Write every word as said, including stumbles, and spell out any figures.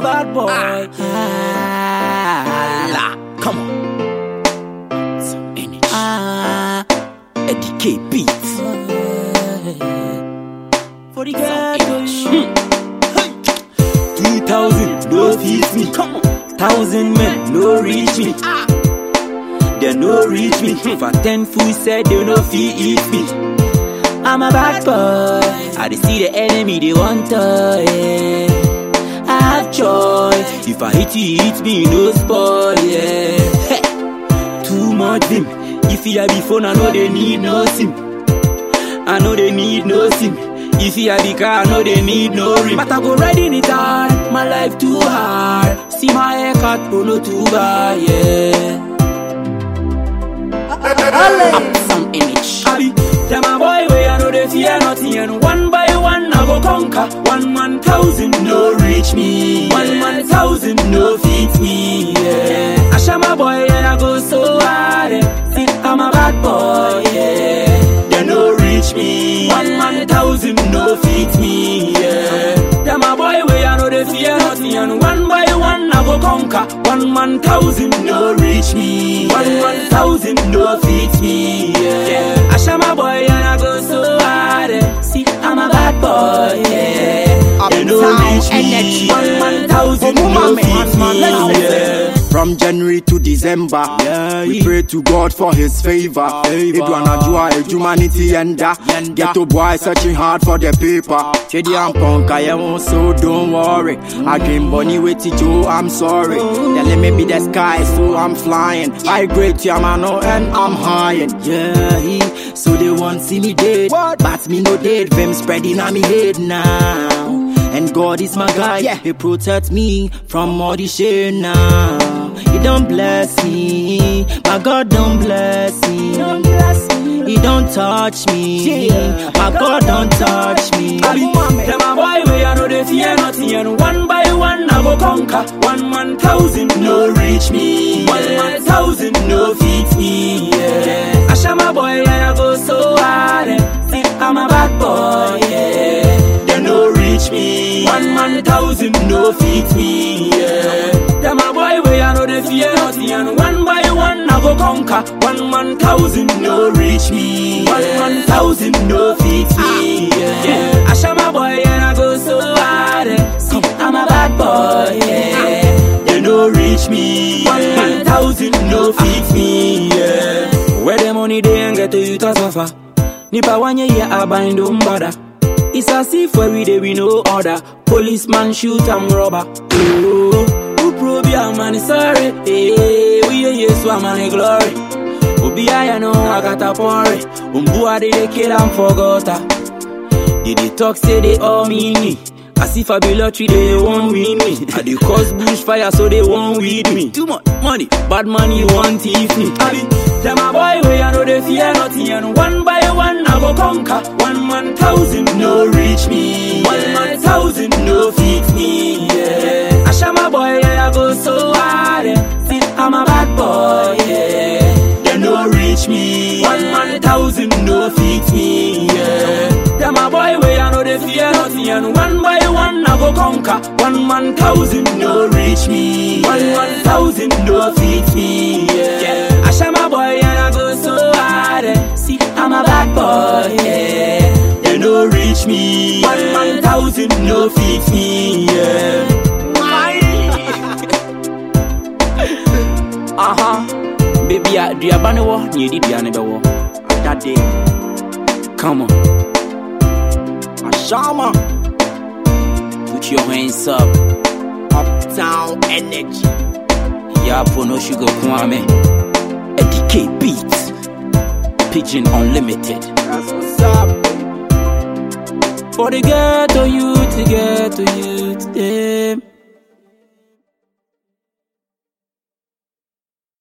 bad boy. Ah, ah, come on. Some energy. Ah, Eddie K Beats. For the ghetto. Two thousand, no feed me. Come on. Thousand men, no reach me. Ah. They no reach me. For ten food said they no fee eat me. I'm a bad boy. I dey see the enemy they want to. Yeah. I have joy. If I hit you, hit me, no spoil. Yeah. Hey. Too much vim. If you have before, I know they need no sim. I know they need no sim. If you have the car, I know they need no rim. But I go riding it hard. My life too hard. See my haircut, but no too bad. Yeah. Up some image. I be tell my boy where I know they fear nothing, and one by one I go conquer. One man thousand no reach me. One man thousand no fit me. Yeah. I show my boy and I go so hard. Yeah. See I'm a bad boy. Yeah. They no reach me. One man thousand no fit me. Yeah. Tell my boy where I know they fear nothing, and one by one I go conquer. One man thousand no reach me. One man thousand no fit me. Yeah. Yeah. I show my boy and I go so hard. Yeah. See I'm a bad boy. Yeah. They no reach me. One man thousand no fit me. Yeah. From January to December, yeah, we pray to God for His favor. Edwana Jua, humanity enda. Ghetto boy searching hard for the paper. Chedi and punk, I am so don't worry. I dream bunny with Joe, I'm sorry. They let me be the sky, so I'm flying. I great Yamano and I'm high. Yeah, he, so they won't see me dead, but me no dead. Them spreading on me head now. And God is my guide, yeah. He protects me from all the shit now. He don't bless me, my God don't bless me. Don't bless me. He don't touch me, yeah. My God don't touch me. I be tell my boy where I know they fear nothing, and one by one I go conquer. One man thousand no reach me. One man thousand no fit me. Yeah. I show my boy and I go so hard. Yeah. See I'm a bad boy. Yeah. They no reach me. One man thousand no fit me. Yeah. Tell my boy where I know they fear nothing, and one by one I go conquer. One man thousand no reach me. One man thousand no fit me. Yeah. Yeah. I show my boy and I go so hard. Yeah. See I'm a bad boy. Yeah. They no reach me. One man thousand no fit me. Yeah. Where the money they ain't get to you to suffer. Nipa wanye ye I bind don't bother. It's as if where we dey we no order. Policeman shoot and robber. Oh, who probe ya man sorry? Hey, we a yes wa man glory. Obi I know I got a pore. Umbu a they kill and forgot. They dey talk say they all mean me. As if I be lottery they won't win me. I dey cause bushfire so they won't weed me. Too much money, bad money want thief me. I be tell my boy where I know they fear nothing, and one by one I go conquer. One man thousand no reach me. One man thousand no fit me. Yeah. I show my boy and I go so hard. Yeah. See I'm a bad boy. Yeah. They no reach me. One man thousand no fit me. Yeah. Tell my boy where I know they fear nothing, and one by one I go conquer. One man thousand no reach me. One man thousand no fit me. Yeah. Yeah. I show my boy and I go so hard. Yeah. See I'm a bad boy. Yeah. They no reach me. One man thousand no fit me. Yeah. Uh huh. Baby, I do you have any war? You did you never war? That day. Come on. Shama, put your hands up. Uptown energy. Yeah, for no sugar kwame. Eddie K Beats. Pigeon Unlimited. That's what's up. For the ghetto youth, the ghetto youth, them.